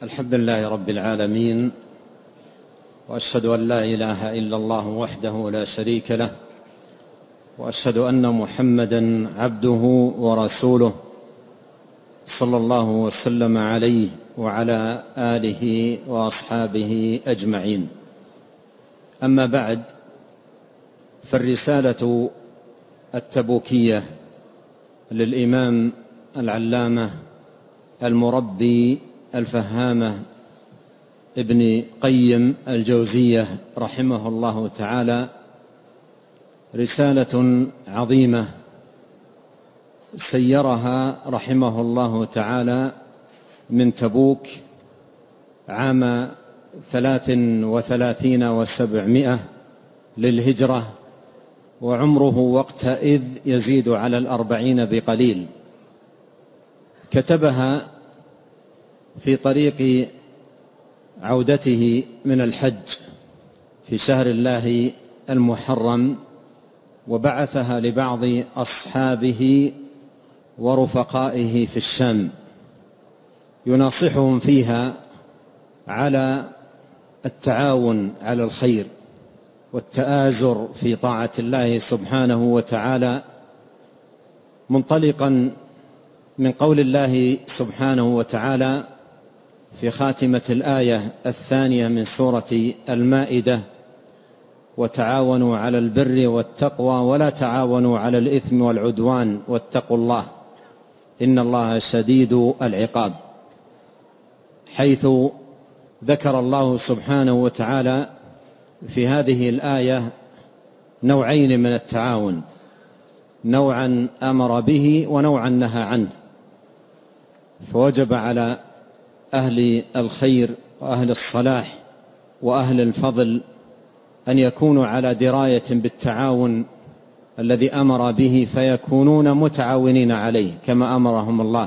الحمد لله رب العالمين، وأشهد أن لا إله إلا الله وحده لا شريك له، وأشهد أن محمدا عبده ورسوله صلى الله وسلم عليه وعلى آله وأصحابه أجمعين. أما بعد، فالرسالة التبوكية للإمام العلامة المربي الفهامة ابن قيم الجوزية رحمه الله تعالى رسالة عظيمة سيرها رحمه الله تعالى من تبوك عام 33 و700 للهجرة، وعمره وقتئذ يزيد على 40 بقليل. كتبها في طريق عودته من الحج في شهر الله المحرم، وبعثها لبعض أصحابه ورفقائه في الشام يناصحهم فيها على التعاون على الخير والتآزر في طاعة الله سبحانه وتعالى، منطلقا من قول الله سبحانه وتعالى في خاتمة الآية 2 من سورة المائدة: وتعاونوا على البر والتقوى ولا تعاونوا على الإثم والعدوان واتقوا الله إن الله شديد العقاب، حيث ذكر الله سبحانه وتعالى في هذه الآية نوعين من التعاون: نوعا أمر به ونوعا نهى عنه. فوجب على أهل الخير وأهل الصلاح وأهل الفضل أن يكونوا على دراية بالتعاون الذي أمر به، فيكونون متعاونين عليه كما أمرهم الله،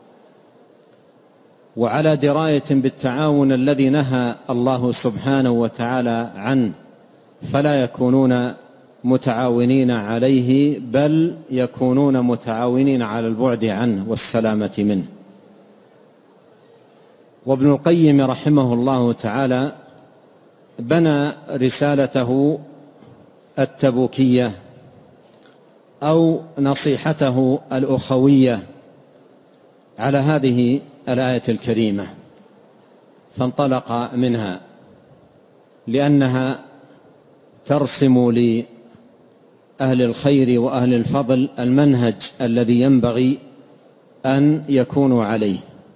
وعلى دراية بالتعاون الذي نهى الله سبحانه وتعالى عنه، فلا يكونون متعاونين عليه، بل يكونون متعاونين على البعد عنه والسلامة منه. وابن القيم رحمه الله تعالى بنى رسالته التبوكية أو نصيحته الأخوية على هذه الآية الكريمة، فانطلق منها لأنها ترسم لأهل الخير وأهل الفضل المنهج الذي ينبغي أن يكونوا عليه.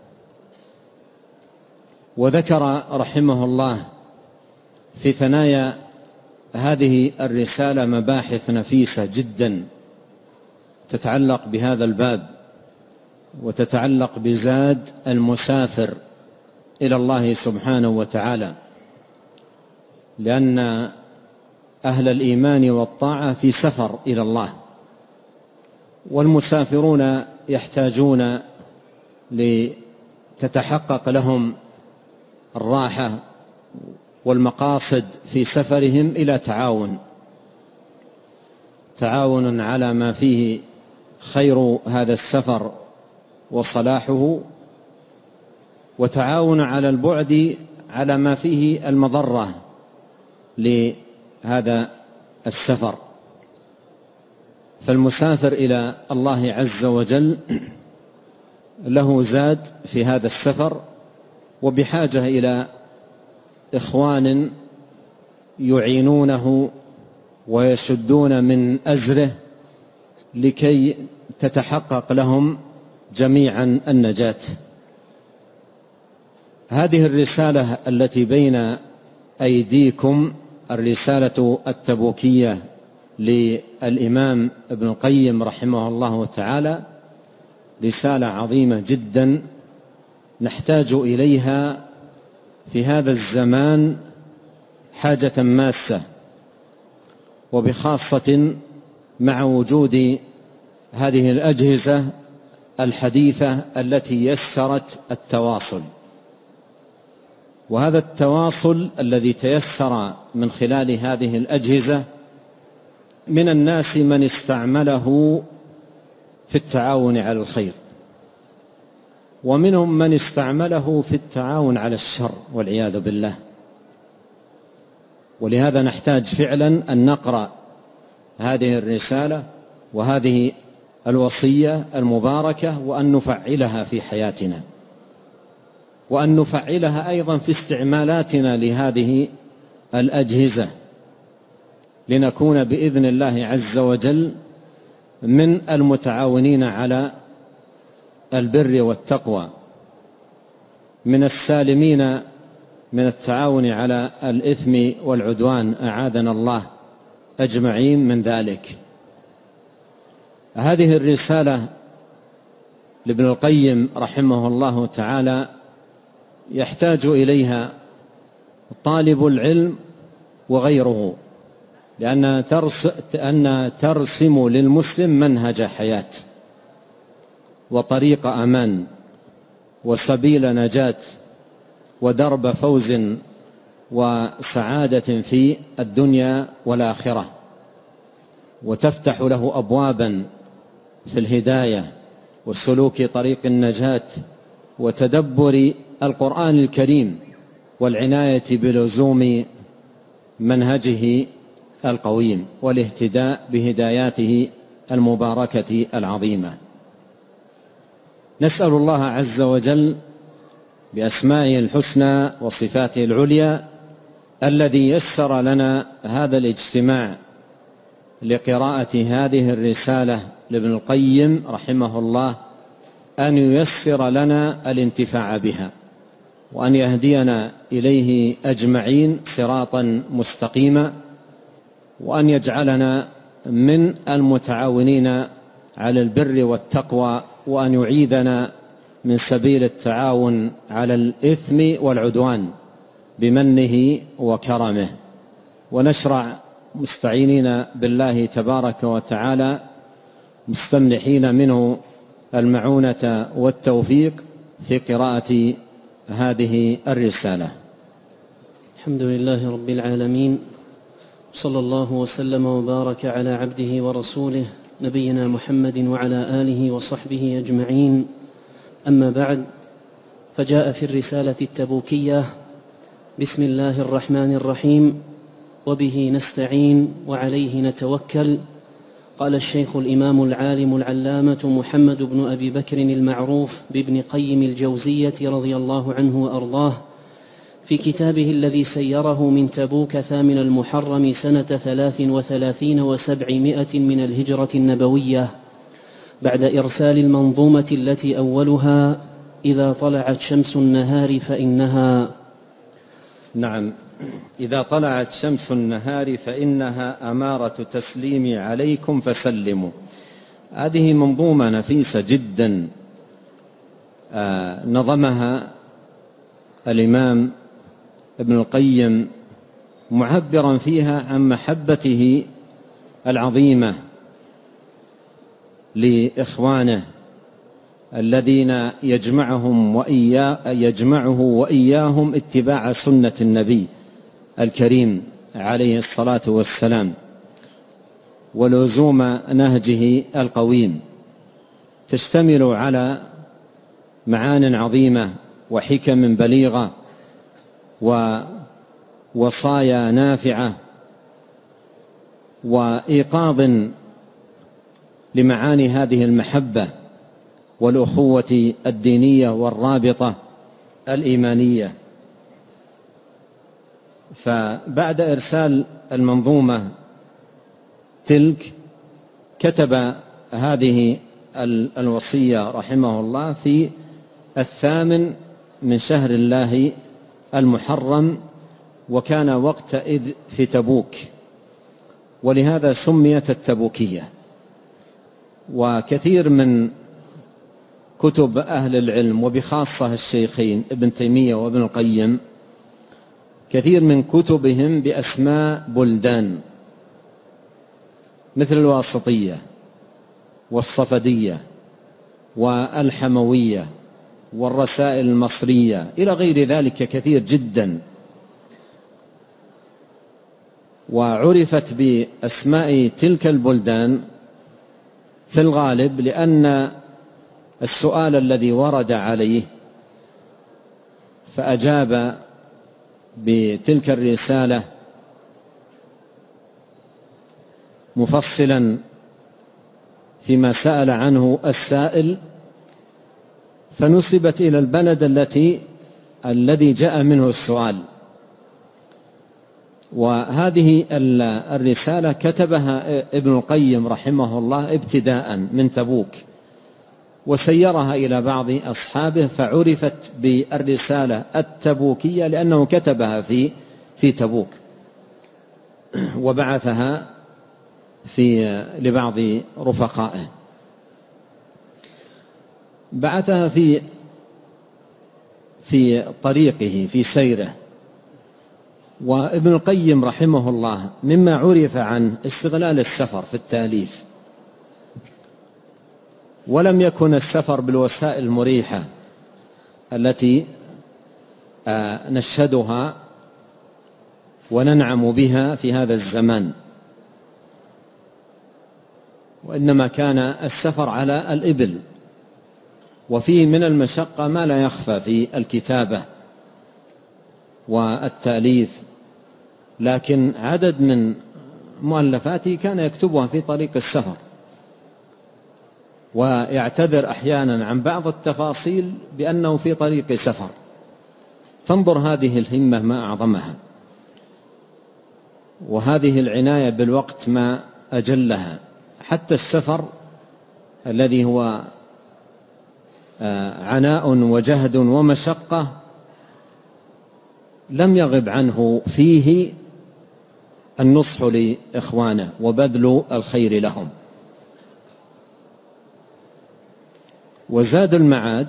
وذكر رحمه الله في ثنايا هذه الرسالة مباحث نفيسة جدا تتعلق بهذا الباب، وتتعلق بزاد المسافر إلى الله سبحانه وتعالى، لأن أهل الإيمان والطاعة في سفر إلى الله، والمسافرون يحتاجون لتتحقق لهم الراحة والمقاصد في سفرهم إلى تعاون على ما فيه خير هذا السفر وصلاحه، وتعاون على البعد على ما فيه المضرة لهذا السفر. فالمسافر إلى الله عز وجل له زاد في هذا السفر، وبحاجة إلى إخوان يعينونه ويشدون من أزره لكي تتحقق لهم جميعا النجاة. هذه الرسالة التي بين أيديكم، الرسالة التبوكية للإمام ابن القيم رحمه الله تعالى، رسالة عظيمة جدا نحتاج إليها في هذا الزمان حاجة ماسة، وبخاصة مع وجود هذه الأجهزة الحديثة التي يسرت التواصل. وهذا التواصل الذي تيسر من خلال هذه الأجهزة، من الناس من استعمله في التعاون على الخير، ومنهم من استعمله في التعاون على الشر والعياذ بالله. ولهذا نحتاج فعلا أن نقرأ هذه الرسالة وهذه الوصية المباركة وأن نفعلها في حياتنا، وأن نفعلها أيضا في استعمالاتنا لهذه الأجهزة، لنكون بإذن الله عز وجل من المتعاونين على البر والتقوى، من السالمين من التعاون على الإثم والعدوان، أعاذنا الله أجمعين من ذلك. هذه الرسالة لابن القيم رحمه الله تعالى يحتاج إليها طالب العلم وغيره، لأنها ترسم للمسلم منهج حياة وطريق أمان وسبيل نجاة ودرب فوز وسعادة في الدنيا والآخرة، وتفتح له أبوابا في الهداية وسلوك طريق النجاة وتدبر القرآن الكريم والعناية بلزوم منهجه القويم والاهتداء بهداياته المباركة العظيمة. نسأل الله عز وجل بأسمائه الحسنى وصفاته العليا الذي يسر لنا هذا الاجتماع لقراءة هذه الرسالة لابن القيم رحمه الله أن ييسر لنا الانتفاع بها، وأن يهدينا إليه أجمعين صراطا مستقيما، وأن يجعلنا من المتعاونين على البر والتقوى، وأن يعيذنا من سبيل التعاون على الإثم والعدوان بمنه وكرمه. ونشرع مستعينين بالله تبارك وتعالى مستمنحين منه المعونة والتوفيق في قراءة هذه الرسالة. الحمد لله رب العالمين، صلى الله وسلم وبارك على عبده ورسوله نبينا محمد وعلى آله وصحبه أجمعين. أما بعد، فجاء في الرسالة التبوكية: بسم الله الرحمن الرحيم، وبه نستعين وعليه نتوكل. قال الشيخ الإمام العالم العلامة محمد بن أبي بكر المعروف بابن قيم الجوزية رضي الله عنه وأرضاه في كتابه الذي سيره من تبوك 8 المحرم سنة 33 و700 من الهجرة النبوية، بعد إرسال المنظومة التي أولها: إذا طلعت شمس النهار فإنها. نعم، إذا طلعت شمس النهار فإنها أمارة تسليمي عليكم فسلموا. هذه منظومة نفيسة جدا نظمها الإمام ابن القيم، معبرا فيها عن محبته العظيمة لإخوانه الذين يجمعه وإياهم اتباع سنة النبي الكريم عليه الصلاة والسلام ولزوم نهجه القويم، تشتمل على معان عظيمة وحكم بليغة ووصايا نافعة وإيقاظ لمعاني هذه المحبة والأخوة الدينية والرابطة الإيمانية. فبعد إرسال المنظومة تلك كتب هذه الوصية رحمه الله في 8 من شهر الله المحرم، وكان وقتئذ في تبوك، ولهذا سميت التبوكية. وكثير من كتب أهل العلم وبخاصة الشيخين ابن تيمية وابن القيم، كثير من كتبهم بأسماء بلدان مثل الواسطية والصفدية والحموية والرسائل المصرية إلى غير ذلك كثير جدا، وعرفت بأسماء تلك البلدان في الغالب لأن السؤال الذي ورد عليه، فأجاب بتلك الرسالة مفصلا فيما سأل عنه السائل، فنسبت إلى البلد الذي جاء منه السؤال. وهذه الرسالة كتبها ابن القيم رحمه الله ابتداء من تبوك، وسيرها إلى بعض أصحابه، فعرفت بالرسالة التبوكية لأنه كتبها في تبوك، وبعثها لبعض رفقائه. بعثها في طريقه في سيره. وابن القيم رحمه الله مما عرف عن استغلال السفر في التأليف، ولم يكن السفر بالوسائل المريحة التي نشهدها وننعم بها في هذا الزمان، وإنما كان السفر على الإبل، وفيه من المشقة ما لا يخفى في الكتابة والتأليف، لكن عدد من مؤلفاته كان يكتبها في طريق السفر، ويعتذر أحيانا عن بعض التفاصيل بأنه في طريق سفر. فانظر هذه الهمة ما أعظمها، وهذه العناية بالوقت ما أجلها. حتى السفر الذي هو عناء وجهد ومشقة لم يغب عنه فيه النصح لإخوانه وبذل الخير لهم. وزاد المعاد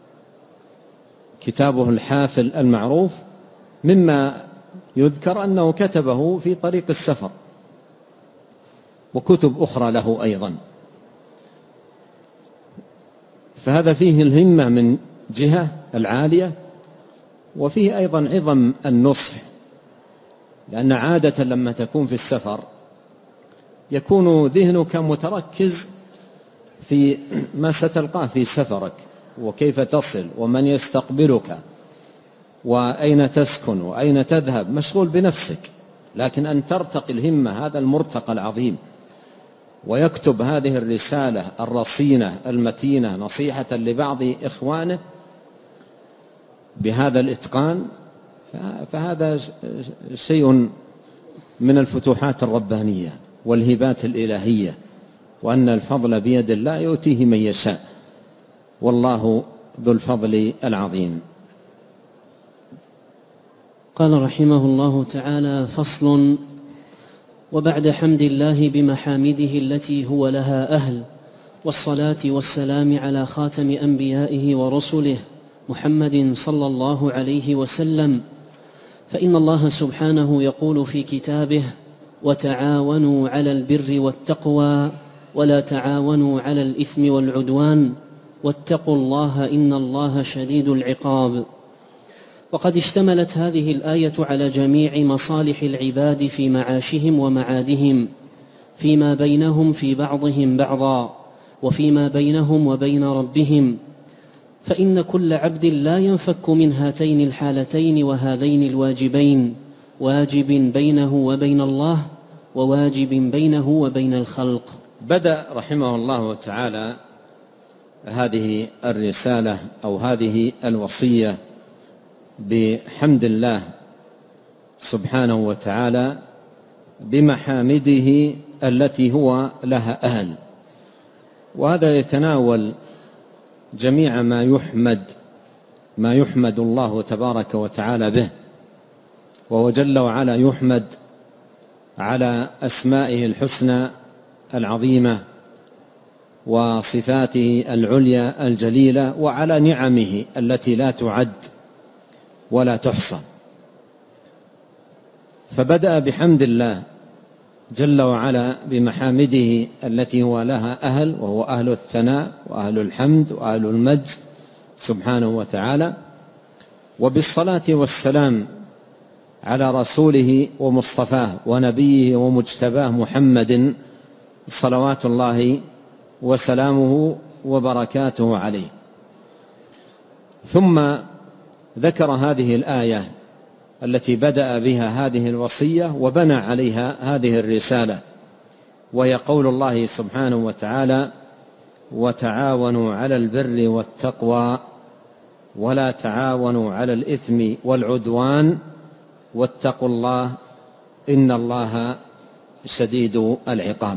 كتابه الحافل المعروف مما يذكر أنه كتبه في طريق السفر، وكتب أخرى له أيضا. فهذا فيه الهمة من جهة العالية، وفيه أيضا عظم النصح، لأن عادة لما تكون في السفر يكون ذهنك متركز في ما ستلقاه في سفرك، وكيف تصل، ومن يستقبلك، وأين تسكن، وأين تذهب، مشغول بنفسك. لكن أن ترتقي الهمة هذا المرتقى العظيم، ويكتب هذه الرسالة الرصينة المتينة نصيحة لبعض إخوانه بهذا الإتقان، فهذا شيء من الفتوحات الربانية والهبات الإلهية، وأن الفضل بيد الله يؤتيه من يشاء، والله ذو الفضل العظيم. قال رحمه الله تعالى: فصل. وبعد حمد الله بمحامده التي هو لها أهل، والصلاة والسلام على خاتم أنبيائه ورسله محمد صلى الله عليه وسلم، فإن الله سبحانه يقول في كتابه: وتعاونوا على البر والتقوى ولا تعاونوا على الإثم والعدوان واتقوا الله إن الله شديد العقاب. وقد اشتملت هذه الآية على جميع مصالح العباد في معاشهم ومعادهم، فيما بينهم في بعضهم بعضا، وفيما بينهم وبين ربهم، فإن كل عبد لا ينفك من هاتين الحالتين وهذين الواجبين: واجب بينه وبين الله، وواجب بينه وبين الخلق. بدأ رحمه الله تعالى هذه الرسالة أو هذه الوصية بحمد الله سبحانه وتعالى بمحامده التي هو لها أهل، وهذا يتناول جميع ما يحمد الله تبارك وتعالى به، وهو جل وعلا يحمد على أسمائه الحسنى العظيمة وصفاته العليا الجليلة، وعلى نعمه التي لا تعد ولا تحصى. فبدأ بحمد الله جل وعلا بمحامده التي هو لها أهل، وهو أهل الثناء وأهل الحمد وأهل المجد سبحانه وتعالى، وبالصلاة والسلام على رسوله ومصطفاه ونبيه ومجتباه محمد صلوات الله وسلامه وبركاته عليه. ثم ذكر هذه الآية التي بدأ بها هذه الوصية وبنى عليها هذه الرسالة، وهي قول الله سبحانه وتعالى: وتعاونوا على البر والتقوى ولا تعاونوا على الإثم والعدوان واتقوا الله إن الله شديد العقاب.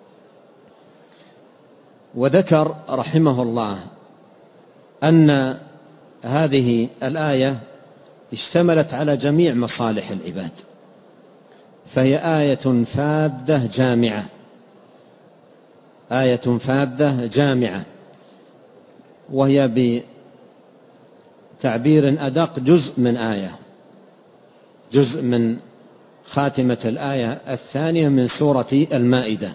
وذكر رحمه الله أن هذه الآية اشتملت على جميع مصالح العباد، فهي آية فاذة جامعة، آية فاذة جامعة، وهي بتعبير أدق جزء من آية، جزء من خاتمة الآية الثانية من سورة المائدة.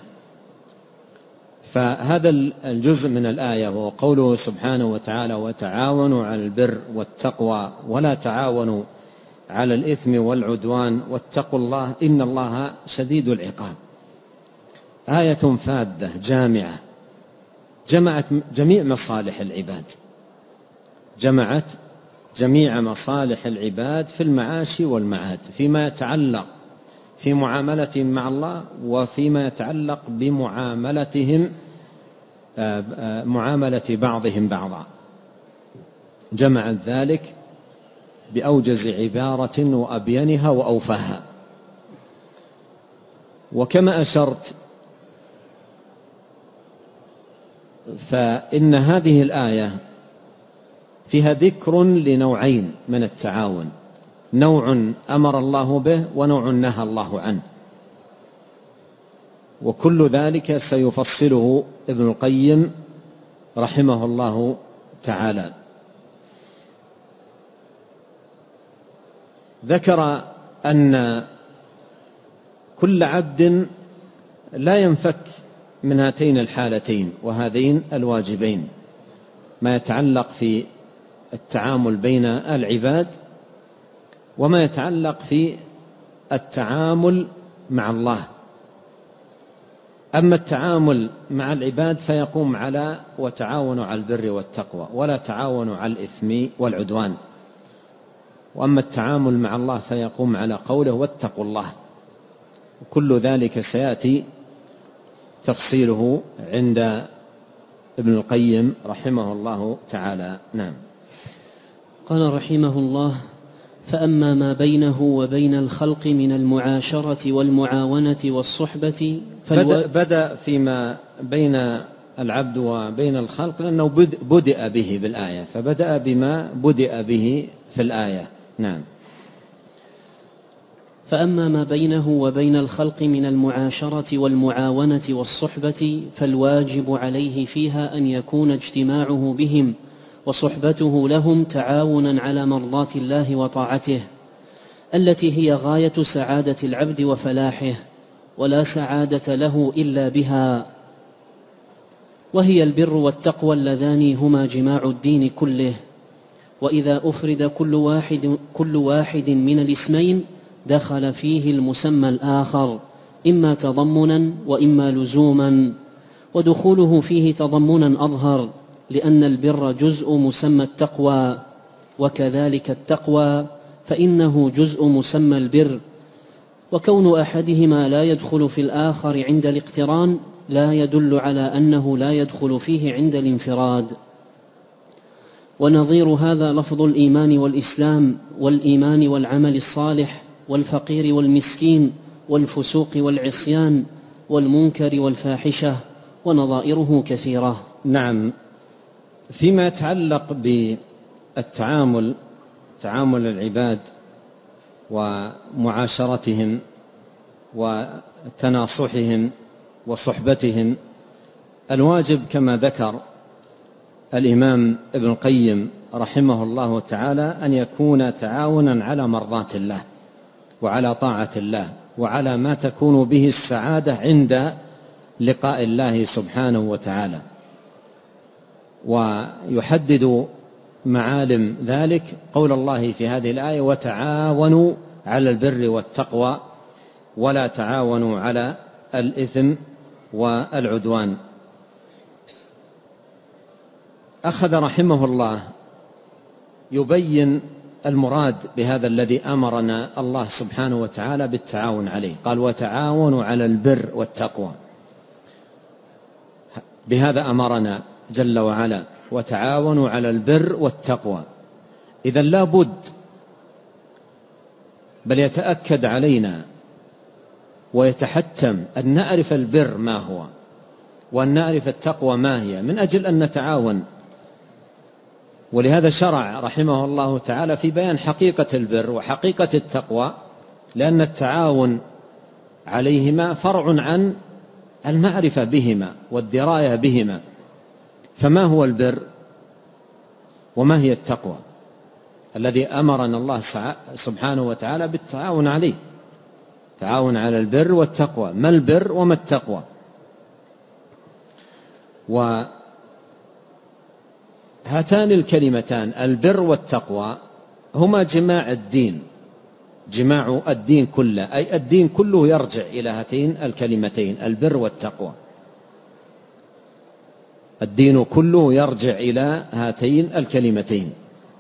فهذا الجزء من الآية هو قوله سبحانه وتعالى: وتعاونوا على البر والتقوى ولا تعاونوا على الإثم والعدوان واتقوا الله إن الله شديد العقاب. آية فاذة جامعة جمعت جميع مصالح العباد، جمعت جميع مصالح العباد في المعاش والمعاد، فيما يتعلق في معاملتهم مع الله وفيما يتعلق بمعاملتهم معاملة بعضهم بعضا. جمعت ذلك بأوجز عبارة وأبينها وأوفاها. وكما أشرت فإن هذه الآية فيها ذكر لنوعين من التعاون، نوع أمر الله به ونوع نهى الله عنه، وكل ذلك سيفصله ابن القيم رحمه الله تعالى. ذكر أن كل عبد لا ينفك من هاتين الحالتين وهذين الواجبين، ما يتعلق في التعامل بين العباد وما يتعلق في التعامل مع الله. أما التعامل مع العباد فيقوم على وتعاونوا على البر والتقوى ولا تعاونوا على الإثم والعدوان، وأما التعامل مع الله فيقوم على قوله واتقوا الله. كل ذلك سيأتي تفصيله عند ابن القيم رحمه الله تعالى. نعم. قال رحمه الله: فأما ما بينه وبين الخلق من المعاشرة والمعاونة والصحبة بدأ فيما بين العبد وبين الخلق لأنه بدأ به بالآية، فبدأ بما بدأ به في الآية. نعم. فأما ما بينه وبين الخلق من المعاشرة والمعاونة والصحبة فالواجب عليه فيها أن يكون اجتماعه بهم وصحبته لهم تعاونا على مرضاة الله وطاعته، التي هي غاية سعادة العبد وفلاحه، ولا سعادة له إلا بها، وهي البر والتقوى اللذان هما جماع الدين كله. وإذا أفرد كل واحد من الاسمين دخل فيه المسمى الآخر، إما تضمنا وإما لزوما، ودخوله فيه تضمنا أظهر، لأن البر جزء مسمى التقوى، وكذلك التقوى فإنه جزء مسمى البر، وكون أحدهما لا يدخل في الآخر عند الاقتران لا يدل على أنه لا يدخل فيه عند الانفراد. ونظير هذا لفظ الإيمان والإسلام والإيمان والعمل الصالح والفقير والمسكين والفسوق والعصيان والمنكر والفاحشة، ونظائره كثيرة. نعم. فيما يتعلق بالتعامل، تعامل العباد ومعاشرتهم وتناصحهم وصحبتهم، الواجب كما ذكر الإمام ابن القيم رحمه الله تعالى أن يكون تعاونا على مرضاة الله وعلى طاعة الله وعلى ما تكون به السعادة عند لقاء الله سبحانه وتعالى. ويحدد معالم ذلك قول الله في هذه الآية: وتعاونوا على البر والتقوى ولا تعاونوا على الإثم والعدوان. أخذ رحمه الله يبين المراد بهذا الذي أمرنا الله سبحانه وتعالى بالتعاون عليه. قال وتعاونوا على البر والتقوى، بهذا أمرنا جل وعلا، وتعاونوا على البر والتقوى. إذن لا بد بل يتأكد علينا ويتحتم أن نعرف البر ما هو، وأن نعرف التقوى ما هي، من أجل أن نتعاون. ولهذا شرع رحمه الله تعالى في بيان حقيقة البر وحقيقة التقوى، لأن التعاون عليهما فرع عن المعرفة بهما والدراية بهما. فما هو البر وما هي التقوى الذي أمرنا الله سبحانه وتعالى بالتعاون عليه؟ تعاون على البر والتقوى. ما البر وما التقوى؟ وهاتان الكلمتان البر والتقوى هما جماع الدين، جماع الدين كله، أي الدين كله يرجع إلى هاتين الكلمتين البر والتقوى. الدين كله يرجع إلى هاتين الكلمتين.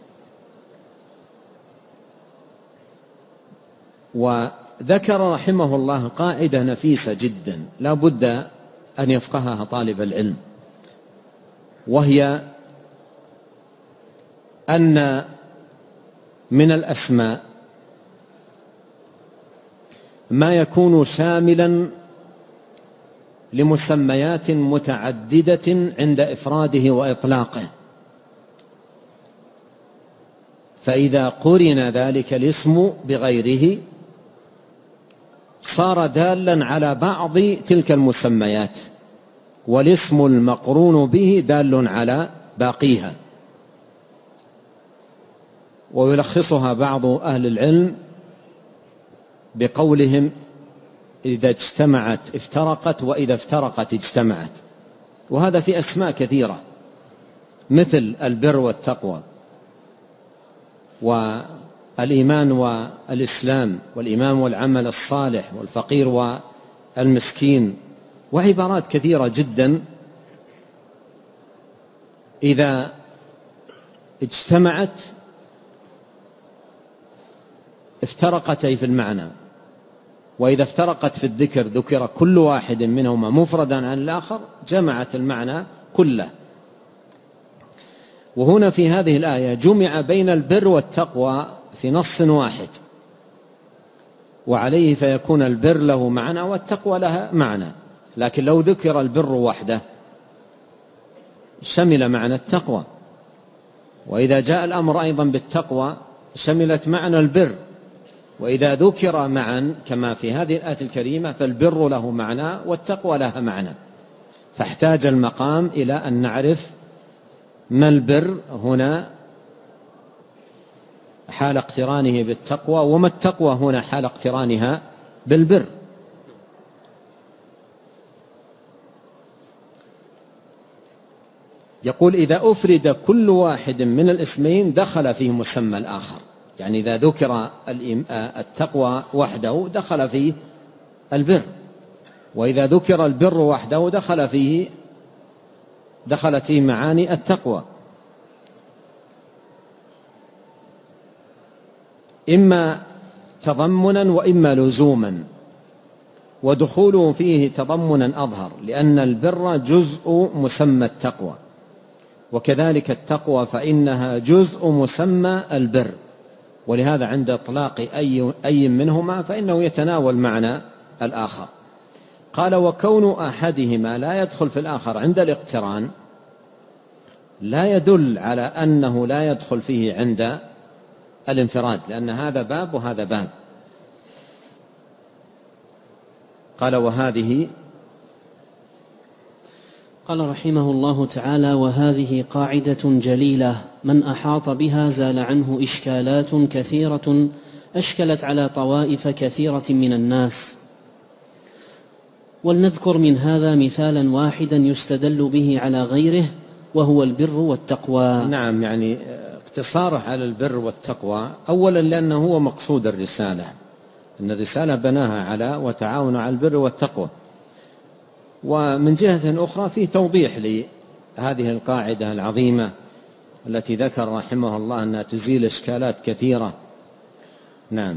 وذكر رحمه الله قاعدة نفيسة جدا لا بد أن يفقهها طالب العلم، وهي أن من الأسماء ما يكون شاملا لمسميات متعددة عند إفراده وإطلاقه، فإذا قرن ذلك الاسم بغيره صار دالا على بعض تلك المسميات، والاسم المقرون به دال على باقيها. ويلخصها بعض أهل العلم بقولهم إذا اجتمعت افترقت، وإذا افترقت اجتمعت. وهذا في أسماء كثيرة مثل البر والتقوى والإيمان والإسلام والإيمان والعمل الصالح والفقير والمسكين، وعبارات كثيرة جدا إذا اجتمعت افترقت أي في المعنى، وإذا افترقت في الذكر ذكر كل واحد منهما مفردا عن الآخر جمعت المعنى كله. وهنا في هذه الآية جمع بين البر والتقوى في نص واحد، وعليه فيكون البر له معنى والتقوى لها معنى. لكن لو ذكر البر وحده شمل معنى التقوى، وإذا جاء الأمر أيضا بالتقوى شملت معنى البر، وإذا ذكر معا كما في هذه الآية الكريمة فالبر له معنى والتقوى لها معنى. فاحتاج المقام إلى أن نعرف ما البر هنا حال اقترانه بالتقوى، وما التقوى هنا حال اقترانها بالبر. يقول إذا أفرد كل واحد من الاسمين دخل فيه مسمى الآخر، يعني إذا ذكر التقوى وحده دخل فيه البر، وإذا ذكر البر وحده دخلت فيه معاني التقوى، إما تضمنا وإما لزوما، ودخوله فيه تضمنا أظهر لأن البر جزء مسمى التقوى، وكذلك التقوى فإنها جزء مسمى البر، ولهذا عند إطلاق أي منهما فإنه يتناول معنى الآخر. قال وكون أحدهما لا يدخل في الآخر عند الاقتران لا يدل على أنه لا يدخل فيه عند الانفراد، لأن هذا باب وهذا باب. قال وهذه، قال رحمه الله تعالى وهذه قاعدة جليلة من أحاط بها زال عنه إشكالات كثيرة أشكلت على طوائف كثيرة من الناس. ولنذكر من هذا مثالا واحدا يستدل به على غيره وهو البر والتقوى. نعم، يعني اقتصاره على البر والتقوى أولا لأنه هو مقصود الرسالة، أن الرسالة بناها على وتعاون على البر والتقوى. ومن جهة أخرى فيه توضيح هذه القاعدة العظيمة التي ذكر رحمه الله أنها تزيل إشكالات كثيرة. نعم.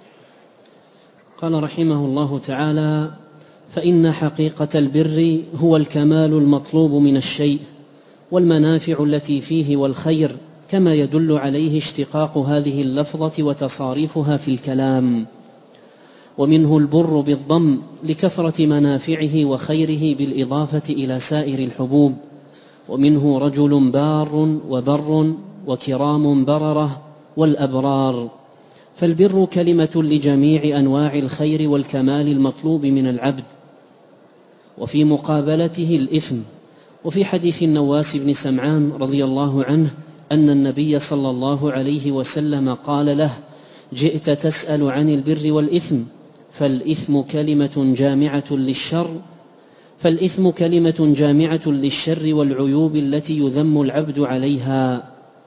قال رحمه الله تعالى: فإن حقيقة البر هو الكمال المطلوب من الشيء والمنافع التي فيه والخير، كما يدل عليه اشتقاق هذه اللفظة وتصاريفها في الكلام. ومنه البر بالضم لكثرة منافعه وخيره بالإضافة إلى سائر الحبوب. ومنه رجل بار وبر وكرام بررة والأبرار. فالبر كلمة لجميع أنواع الخير والكمال المطلوب من العبد. وفي مقابلته الإثم. وفي حديث النواس بن سمعان رضي الله عنه أن النبي صلى الله عليه وسلم قال له: جئت تسأل عن البر والإثم، فالإثم كلمة جامعة للشر والعيوب التي يذم العبد عليها.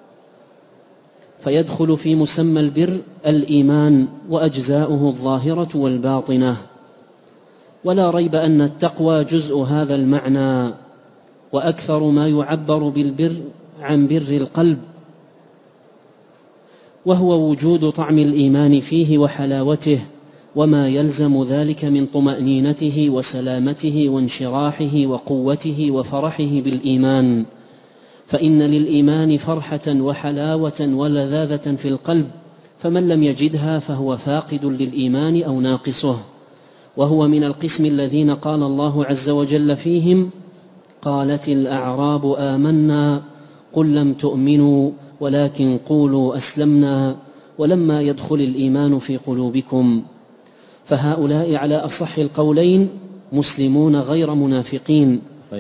فيدخل في مسمى البر الإيمان وأجزاؤه الظاهرة والباطنة. ولا ريب أن التقوى جزء هذا المعنى، وأكثر ما يعبر بالبر عن بر القلب، وهو وجود طعم الإيمان فيه وحلاوته، وما يلزم ذلك من طمأنينته وسلامته وانشراحه وقوته وفرحه بالإيمان. فإن للإيمان فرحة وحلاوة ولذاذة في القلب، فمن لم يجدها فهو فاقد للإيمان أو ناقصه. وهو من القسم الذين قال الله عز وجل فيهم: قالت الأعراب آمنا قل لم تؤمنوا ولكن قولوا أسلمنا ولما يدخل الإيمان في قلوبكم. فهؤلاء على أصح القولين مسلمون غير منافقين.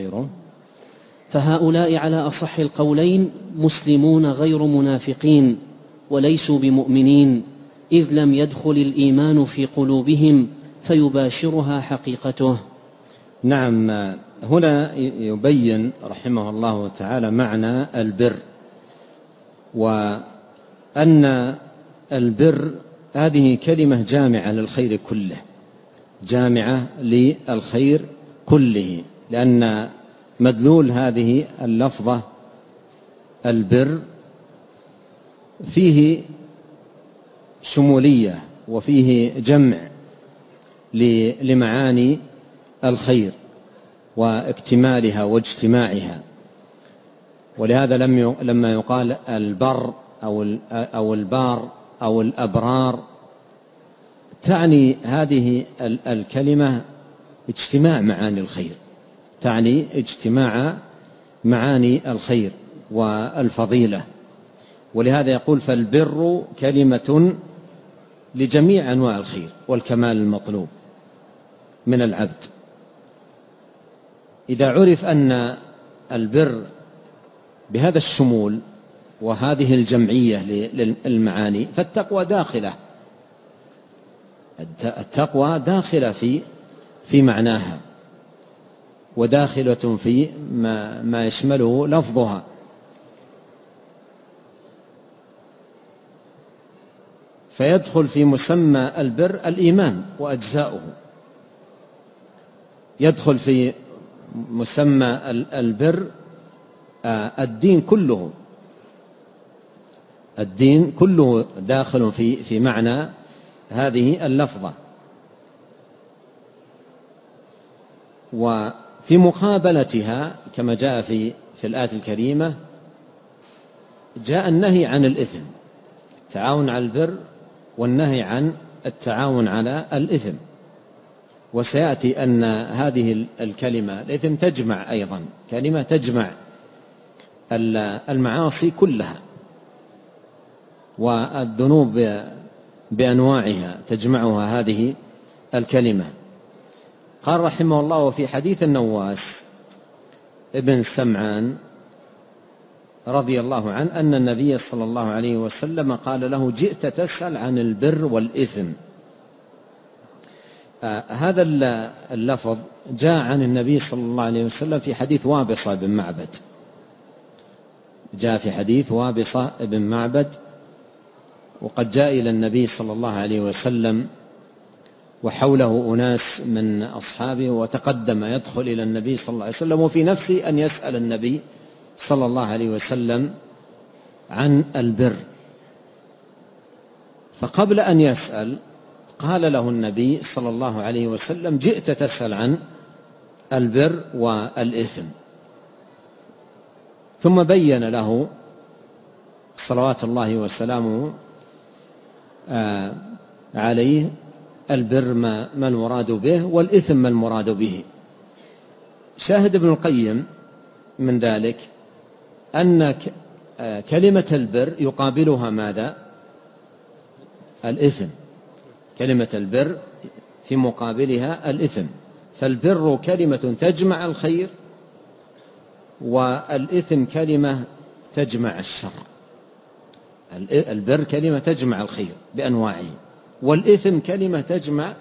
فهؤلاء على أصح القولين مسلمون غير منافقين وليسوا بمؤمنين، إذ لم يدخل الإيمان في قلوبهم فيباشرها حقيقته. نعم. هنا يبين رحمه الله تعالى معنى البر، وأن البر هذه كلمة جامعة للخير كله، جامعة للخير كله، لأن مدلول هذه اللفظة البر فيه شمولية وفيه جمع لمعاني الخير واكتمالها واجتماعها. ولهذا لما يقال البر أو البار أو الأبرار، تعني هذه الكلمة اجتماع معاني الخير، تعني اجتماع معاني الخير والفضيلة. ولهذا يقول: فالبر كلمة لجميع أنواع الخير والكمال المطلوب من العبد. إذا عرف أن البر بهذا الشمول وهذه الجمعية للمعاني فالتقوى داخلة، التقوى داخلة في معناها، وداخلة في ما يشمله لفظها. فيدخل في مسمى البر الإيمان وأجزاؤه، يدخل في مسمى البر الدين كله، الدين كله داخل في معنى هذه اللفظة. وفي مقابلتها كما جاء في الآية الكريمة جاء النهي عن الإثم، التعاون على البر والنهي عن التعاون على الإثم. وسيأتي أن هذه الكلمة الإثم تجمع أيضا، كلمة تجمع المعاصي كلها والذنوب بأنواعها، تجمعها هذه الكلمة. قال رحمه الله: وفي حديث النواس ابن سمعان رضي الله عنه أن النبي صلى الله عليه وسلم قال له: جئت تسأل عن البر والإثم. هذا اللفظ جاء عن النبي صلى الله عليه وسلم في حديث وابصة بن معبد، جاء في حديث وابصة بن معبد، وقد جاء إلى النبي صلى الله عليه وسلم وحوله أناس من أصحابه، وتقدم يدخل إلى النبي صلى الله عليه وسلم، وفي نفسه أن يسأل النبي صلى الله عليه وسلم عن البر. فقبل أن يسأل قال له النبي صلى الله عليه وسلم: جئت تسأل عن البر والإثم. ثم بين له صلوات الله وسلامه عليه البر ما المراد به، والإثم ما المراد به. شاهد ابن القيم من ذلك أن كلمة البر يقابلها ماذا؟ الإثم. كلمة البر في مقابلها الإثم. فالبر كلمة تجمع الخير، والإثم كلمة تجمع الشر. البر كلمة تجمع الخير بأنواعه، والإثم كلمة تجمع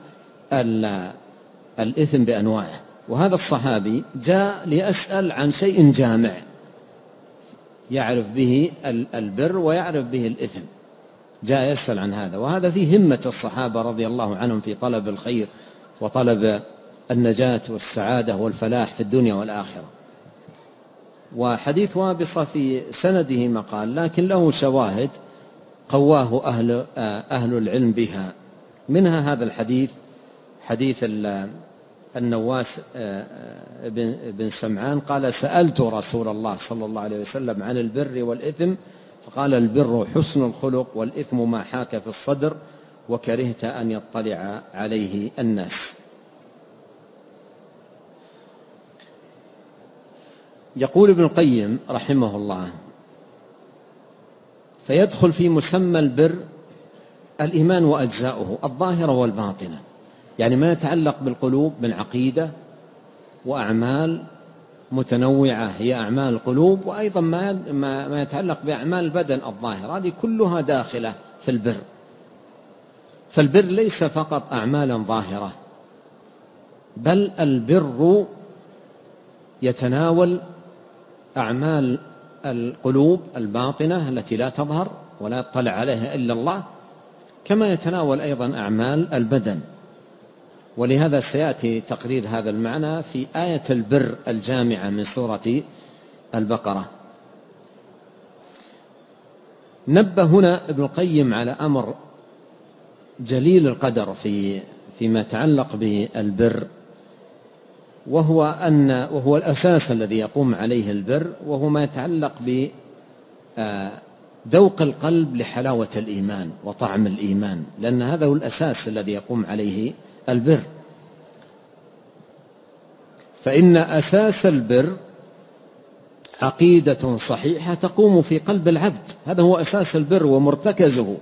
الإثم بأنواعه. وهذا الصحابي جاء ليسأل عن شيء جامع يعرف به البر ويعرف به الإثم، جاء يسأل عن هذا. وهذا فيه همة الصحابة رضي الله عنهم في طلب الخير وطلب النجاة والسعادة والفلاح في الدنيا والآخرة. وحديث وابصة في سنده مقال، لكن له شواهد قواه أهل العلم بها. منها هذا الحديث، حديث النواس بن سمعان قال: سألت رسول الله صلى الله عليه وسلم عن البر والإثم فقال: البر حسن الخلق، والإثم ما حاك في الصدر وكرهت أن يطلع عليه الناس. يقول ابن القيم رحمه الله: فيدخل في مسمى البر الإيمان وأجزاؤه الظاهرة والباطنة، يعني ما يتعلق بالقلوب من عقيدة وأعمال متنوعة هي أعمال القلوب، وأيضا ما يتعلق بأعمال البدن الظاهرة، هذه كلها داخلة في البر. فالبر ليس فقط أعمالا ظاهرة، بل البر يتناول أعمال القلوب الباطنة التي لا تظهر ولا يطلع عليها إلا الله، كما يتناول أيضا أعمال البدن. ولهذا سيأتي تقرير هذا المعنى في آية البر الجامعة من سورة البقرة. نبه هنا ابن القيم على أمر جليل القدر فيما يتعلق بالبر، وهو الأساس الذي يقوم عليه البر، وهو ما يتعلق بذوق القلب لحلاوة الإيمان وطعم الإيمان، لأن هذا هو الأساس الذي يقوم عليه البر. فإن أساس البر عقيدة صحيحة تقوم في قلب العبد، هذا هو أساس البر ومرتكزه.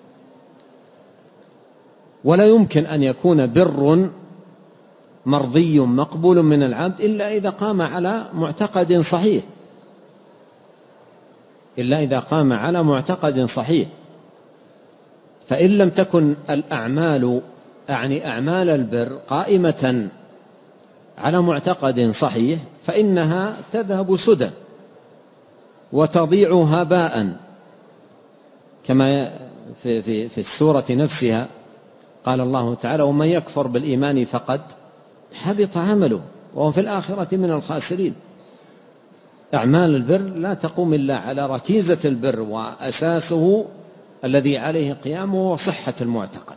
ولا يمكن أن يكون بر مرضي مقبول من العبد إلا إذا قام على معتقد صحيح، إلا إذا قام على معتقد صحيح. فإن لم تكن الأعمال، يعني أعمال البر، قائمة على معتقد صحيح، فإنها تذهب سدى وتضيع هباء، كما في السورة نفسها قال الله تعالى: ومن يكفر بالإيمان فقد حبط عمله وهو في الآخرة من الخاسرين. أعمال البر لا تقوم إلا على ركيزة البر، وأساسه الذي عليه قيامه وصحة المعتقد.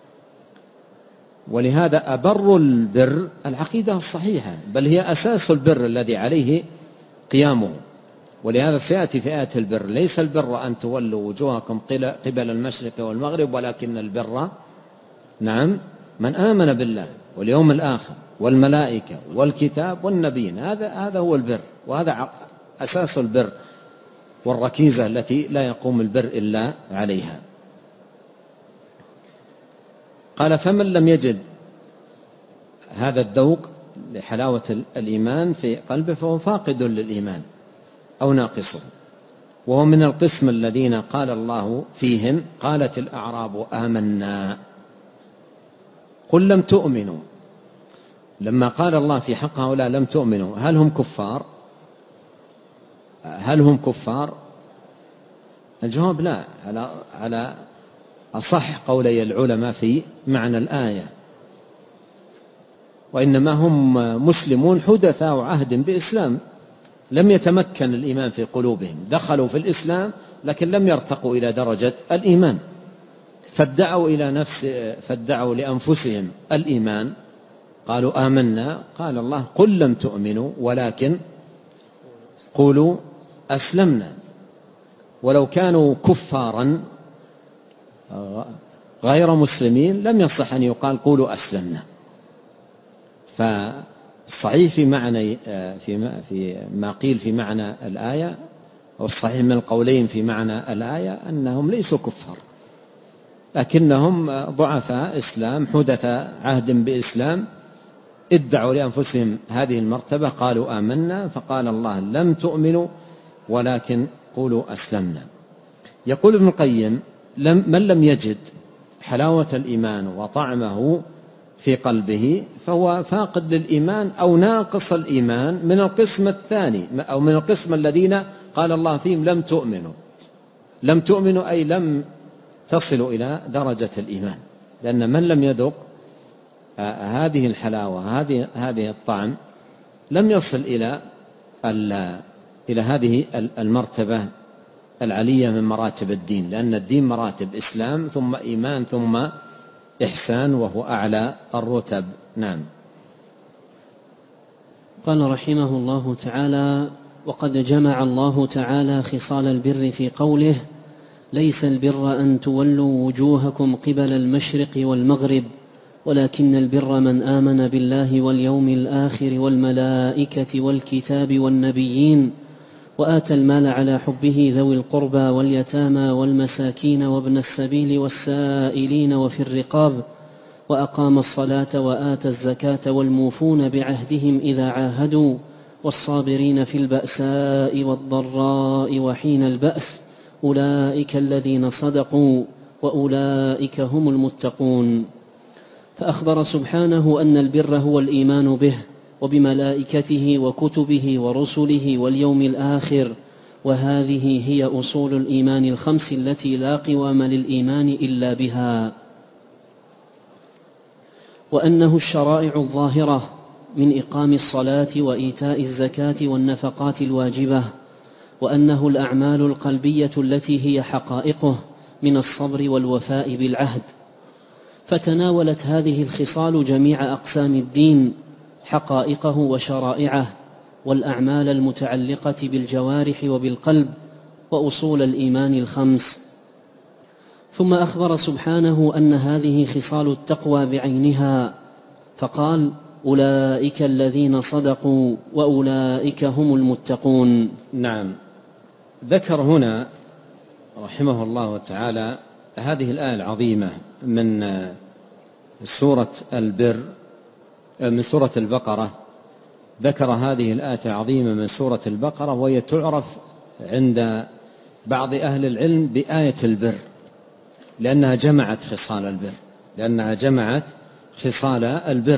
ولهذا أبر البر العقيدة الصحيحة، بل هي أساس البر الذي عليه قيامه. ولهذا سيأتي في آية البر: ليس البر أن تولوا وجوهكم قبل المشرق والمغرب ولكن البر من آمن بالله واليوم الآخر والملائكة والكتاب والنبيين. هذا هو البر، وهذا أساس البر والركيزة التي لا يقوم البر إلا عليها. قال: فمن لم يجد هذا الذوق لحلاوة الإيمان في قلبه فهو فاقد للإيمان أو ناقصه. وهو من القسم الذين قال الله فيهم: قالت الأعراب آمنا قل لم تؤمنوا. لما قال الله في حق هؤلاء لم تؤمنوا، هل هم كفار؟ هل هم كفار؟ الجواب لا، على أصح قولي العلماء في معنى الآية. وإنما هم مسلمون حدثاء عهد بإسلام، لم يتمكن الإيمان في قلوبهم، دخلوا في الإسلام لكن لم يرتقوا إلى درجة الإيمان، فادعوا لأنفسهم الإيمان، قالوا آمنا. قال الله: قل لم تؤمنوا ولكن قولوا أسلمنا. ولو كانوا كفارا غير مسلمين لم يصح أن يقال قولوا أسلمنا. فالصحيح في ما قيل في معنى الآية، أو الصحيح من القولين في معنى الآية، أنهم ليسوا كفار لكنهم ضعفاء إسلام حدثاء عهد بإسلام، ادعوا لأنفسهم هذه المرتبة، قالوا آمنا. فقال الله: لم تؤمنوا ولكن قولوا أسلمنا. يقول ابن القيم: من لم يجد حلاوة الإيمان وطعمه في قلبه فهو فاقد للإيمان أو ناقص الإيمان من القسم الثاني، أو من القسم الذين قال الله فيهم لم تؤمنوا. لم تؤمنوا أي لم تصلوا إلى درجة الإيمان، لأن من لم يذق هذه الحلاوة هذه الطعم لم يصل إلى هذه المرتبة العلية من مراتب الدين، لأن الدين مراتب: إسلام ثم إيمان ثم إحسان، وهو أعلى الرتب. نعم. قال رحمه الله تعالى: وقد جمع الله تعالى خصال البر في قوله: ليس البر أن تولوا وجوهكم قبل المشرق والمغرب ولكن البر من آمن بالله واليوم الآخر والملائكة والكتاب والنبيين وآتى المال على حبه ذوي القربى واليتامى والمساكين وابن السبيل والسائلين وفي الرقاب وأقام الصلاة وآتى الزكاة والموفون بعهدهم إذا عاهدوا والصابرين في البأساء والضراء وحين البأس أولئك الذين صدقوا وأولئك هم المتقون. فأخبر سبحانه أن البر هو الإيمان به وبملائكته وكتبه ورسله واليوم الآخر، وهذه هي أصول الإيمان الخمس التي لا قوام للإيمان إلا بها، وأنه الشرائع الظاهرة من إقام الصلاة وإيتاء الزكاة والنفقات الواجبة، وأنه الأعمال القلبية التي هي حقائقه من الصبر والوفاء بالعهد. فتناولت هذه الخصال جميع أقسام الدين، حقائقه وشرائعه، والأعمال المتعلقة بالجوارح وبالقلب، وأصول الإيمان الخمس. ثم أخبر سبحانه أن هذه خصال التقوى بعينها، فقال: أولئك الذين صدقوا وأولئك هم المتقون. نعم. ذكر هنا رحمه الله تعالى هذه الآية العظيمة من سورة البر، من سورة البقرة. ذكر هذه الآية العظيمة من سورة البقرة، وهي تعرف عند بعض أهل العلم بآية البر، لأنها جمعت خصال البر،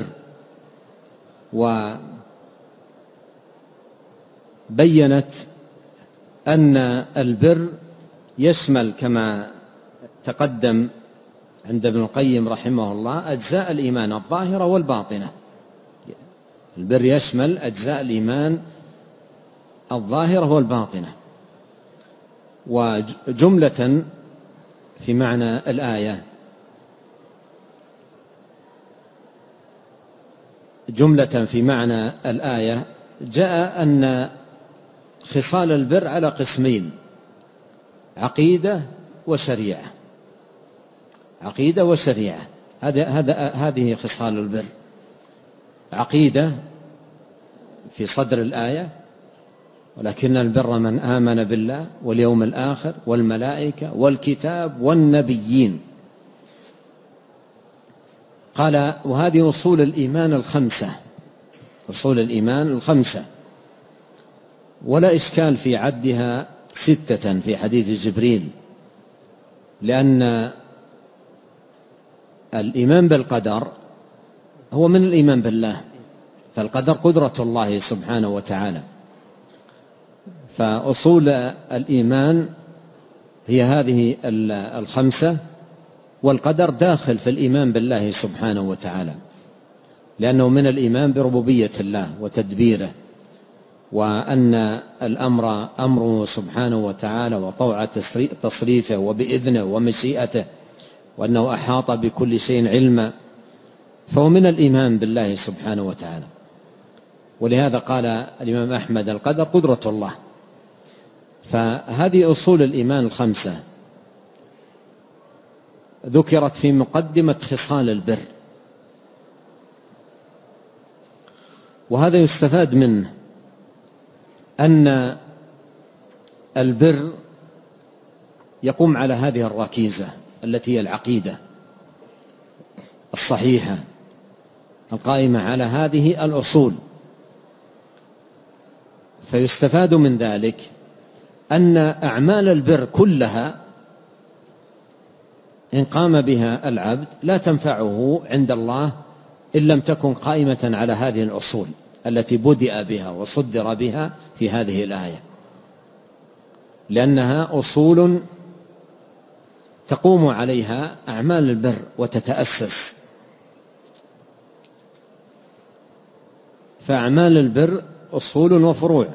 وبينت أن البر يشمل كما تقدم عند ابن القيم رحمه الله أجزاء الإيمان الظاهرة والباطنة. البر يشمل أجزاء الإيمان الظاهرة والباطنة. وجملة في معنى الآية، جاء أن خصال البر على قسمين: عقيدة وشريعة. هذه خصال البر: عقيدة في صدر الآية: ولكن البر من آمن بالله واليوم الآخر والملائكة والكتاب والنبيين. قال: وهذه أصول الإيمان الخمسة، ولا إشكال في عدها 6 في حديث جبريل، لأن الإيمان بالقدر هو من الإيمان بالله، فالقدر قدرة الله سبحانه وتعالى. فأصول الإيمان هي هذه 5، والقدر داخل في الإيمان بالله سبحانه وتعالى. لأنه من الإيمان بربوبية الله وتدبيره، وأن الأمر أمره سبحانه وتعالى وطوع تصريفه وبإذنه ومشيئته، وأنه أحاط بكل شيء علما، فهو من الإيمان بالله سبحانه وتعالى. ولهذا قال الإمام أحمد: القدر قدرة الله. فهذه أصول الإيمان 5 ذكرت في مقدمة خصال البر، وهذا يستفاد منه أن البر يقوم على هذه الركيزة التي هي العقيدة الصحيحة القائمة على هذه الأصول. فيستفاد من ذلك أن أعمال البر كلها إن قام بها العبد لا تنفعه عند الله إن لم تكن قائمة على هذه الأصول التي بدأ بها وصدر بها في هذه الآية، لأنها أصول تقوم عليها أعمال البر وتتأسس. فأعمال البر أصول وفروع.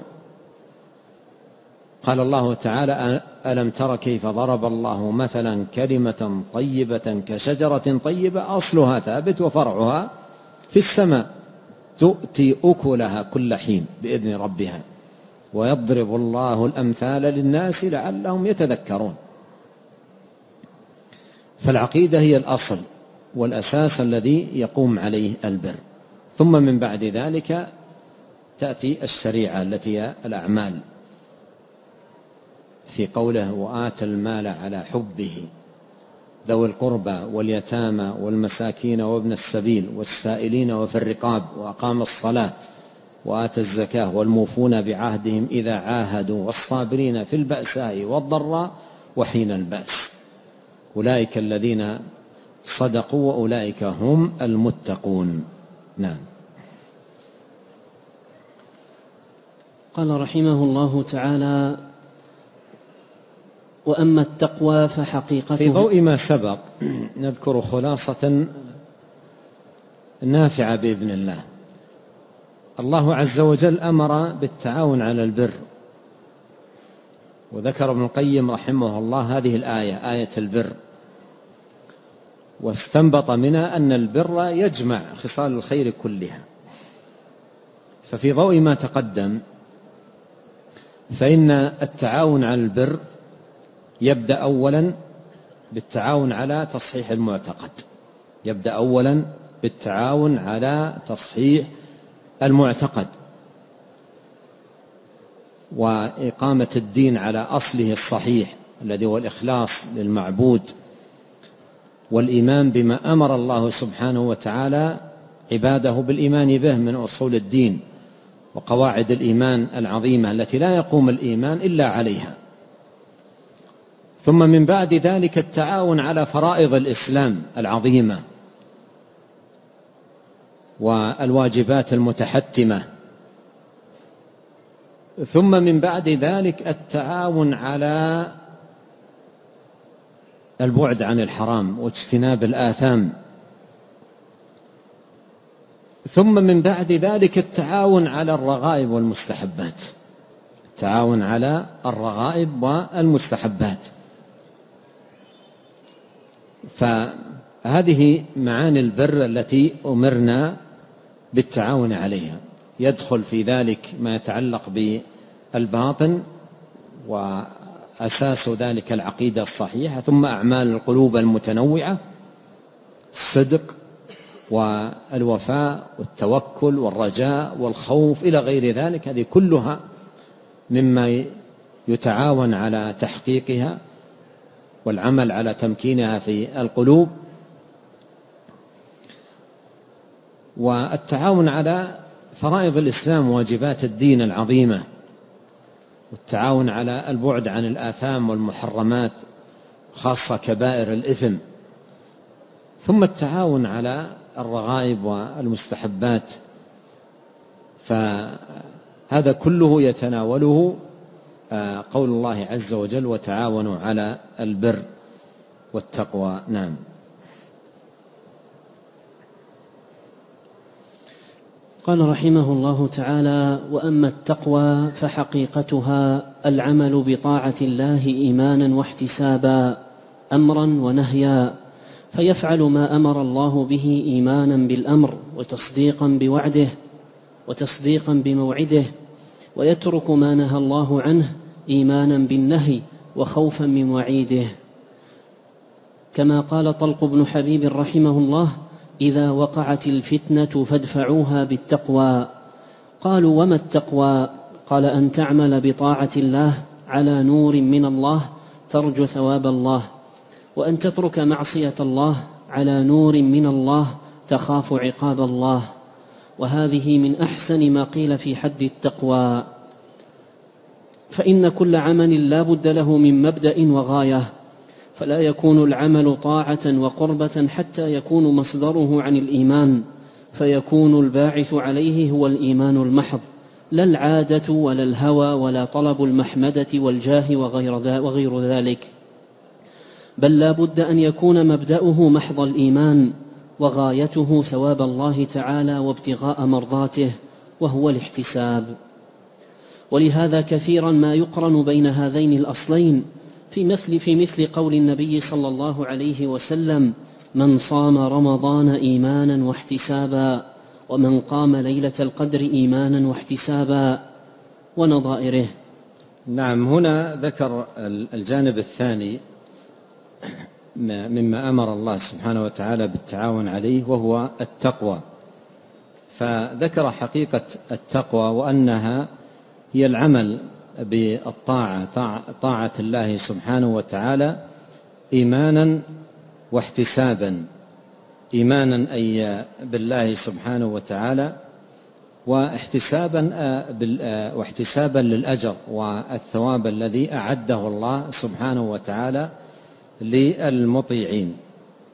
قال الله تعالى: ألم تر كيف ضرب الله مثلا كلمة طيبة كشجرة طيبة أصلها ثابت وفرعها في السماء تؤتي أكلها كل حين بإذن ربها ويضرب الله الأمثال للناس لعلهم يتذكرون. فالعقيدة هي الأصل والأساس الذي يقوم عليه البر، ثم من بعد ذلك تأتي الشريعة التي هي الأعمال، في قوله: وآتى المال على حبه ذوي القربى واليتامى والمساكين وابن السبيل والسائلين وفي الرقاب وأقام الصلاة وآتى الزكاة والموفون بعهدهم إذا عاهدوا والصابرين في البأساء والضراء وحين البأس أولئك الذين صدقوا وأولئك هم المتقون. نعم. قال رحمه الله تعالى: وأما التقوى فحقيقته. في ضوء ما سبق نذكر خلاصة نافعة بإذن الله. الله عز وجل أمر بالتعاون على البر، وذكر ابن القيم رحمه الله هذه الآية، آية البر، واستنبط منها أن البر يجمع خصال الخير كلها. ففي ضوء ما تقدم فإن التعاون على البر يبدأ أولا بالتعاون على تصحيح المعتقد، يبدأ أولا بالتعاون على تصحيح المعتقد وإقامة الدين على أصله الصحيح الذي هو الإخلاص للمعبود والإيمان بما أمر الله سبحانه وتعالى عباده بالإيمان به من أصول الدين وقواعد الإيمان العظيمة التي لا يقوم الإيمان إلا عليها. ثم من بعد ذلك التعاون على فرائض الإسلام العظيمة والواجبات المتحتمة. ثم من بعد ذلك التعاون على البعد عن الحرام واجتناب الآثام. ثم من بعد ذلك التعاون على الرغائب والمستحبات، التعاون على الرغائب والمستحبات. فهذه معاني البر التي أمرنا بالتعاون عليها. يدخل في ذلك ما يتعلق بالباطن وأساس ذلك العقيدة الصحيحة، ثم أعمال القلوب المتنوعة، الصدق والوفاء والتوكل والرجاء والخوف إلى غير ذلك. هذه كلها مما يتعاون على تحقيقها والعمل على تمكينها في القلوب. والتعاون على فرائض الإسلام واجبات الدين العظيمة، والتعاون على البعد عن الآثام والمحرمات خاصة كبائر الإثم. ثم التعاون على الرغائب والمستحبات. فهذا كله يتناوله قول الله عز وجل: وتعاونوا على البر والتقوى. نعم. قال رحمه الله تعالى: وأما التقوى فحقيقتها العمل بطاعة الله إيمانا واحتسابا، أمرا ونهيا، فيفعل ما أمر الله به إيمانا بالأمر وتصديقا بموعده، ويترك ما نهى الله عنه إيمانا بالنهي وخوفا من وعيده. كما قال طلق بن حبيب رحمه الله: إذا وقعت الفتنة فادفعوها بالتقوى. قالوا: وما التقوى؟ قال: أن تعمل بطاعة الله على نور من الله ترجو ثواب الله، وأن تترك معصية الله على نور من الله تخاف عقاب الله. وهذه من أحسن ما قيل في حد التقوى، فإن كل عمل لا بد له من مبدأ وغاية، فلا يكون العمل طاعة وقربة حتى يكون مصدره عن الإيمان، فيكون الباعث عليه هو الإيمان المحض، لا العادة ولا الهوى ولا طلب المحمدة والجاه وغير ذلك، بل لا بد أن يكون مبدأه محض الإيمان، وغايته ثواب الله تعالى وابتغاء مرضاته، وهو الاحتساب. ولهذا كثيرا ما يقرن بين هذين الأصلين في مثل قول النبي صلى الله عليه وسلم: من صام رمضان إيمانا واحتسابا، ومن قام ليلة القدر إيمانا واحتسابا، ونظائره. نعم، هنا ذكر الجانب الثاني مما أمر الله سبحانه وتعالى بالتعاون عليه، وهو التقوى. فذكر حقيقة التقوى وأنها هي العمل بالطاعة، طاعة الله سبحانه وتعالى إيمانا واحتسابا. إيمانا أي بالله سبحانه وتعالى، واحتسابا للأجر والثواب الذي أعده الله سبحانه وتعالى للمطيعين.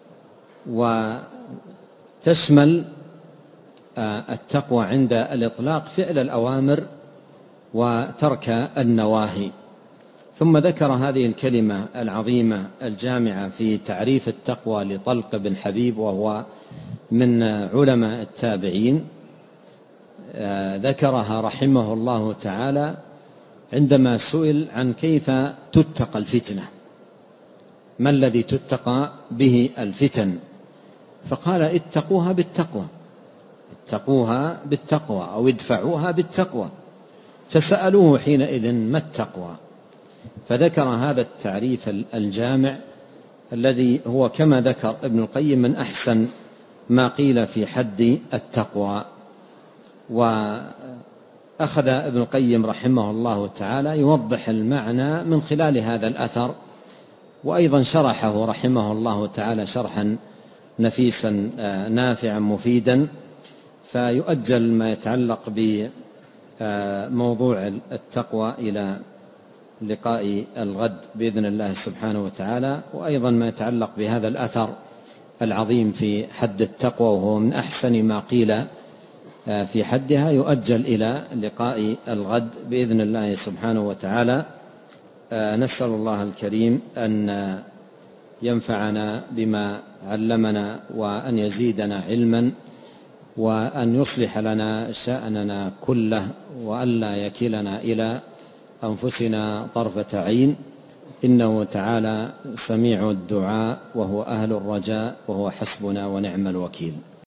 وتشمل التقوى عند الإطلاق فعل الأوامر وترك النواهي. ثم ذكر هذه الكلمة العظيمة الجامعة في تعريف التقوى لطلق بن حبيب، وهو من علماء التابعين. ذكرها رحمه الله تعالى عندما سئل عن كيف تتقى الفتنة، ما الذي تتقى به الفتن؟ فقال: اتقوها بالتقوى أو ادفعوها بالتقوى. فسألوه حينئذ: ما التقوى؟ فذكر هذا التعريف الجامع الذي هو كما ذكر ابن القيم من أحسن ما قيل في حد التقوى. وأخذ ابن القيم رحمه الله تعالى يوضح المعنى من خلال هذا الأثر، وأيضا شرحه رحمه الله تعالى شرحا نفيسا نافعا مفيدا. فيؤجل ما يتعلق بموضوع التقوى إلى لقاء الغد بإذن الله سبحانه وتعالى، وأيضا ما يتعلق بهذا الأثر العظيم في حد التقوى، وهو من أحسن ما قيل في حدها، يؤجل إلى لقاء الغد بإذن الله سبحانه وتعالى. نسأل الله الكريم أن ينفعنا بما علمنا، وأن يزيدنا علما، وأن يصلح لنا شأننا كله، وأن لا يكلنا إلى أنفسنا طرفة عين، إنه تعالى سميع الدعاء، وهو أهل الرجاء، وهو حسبنا ونعم الوكيل.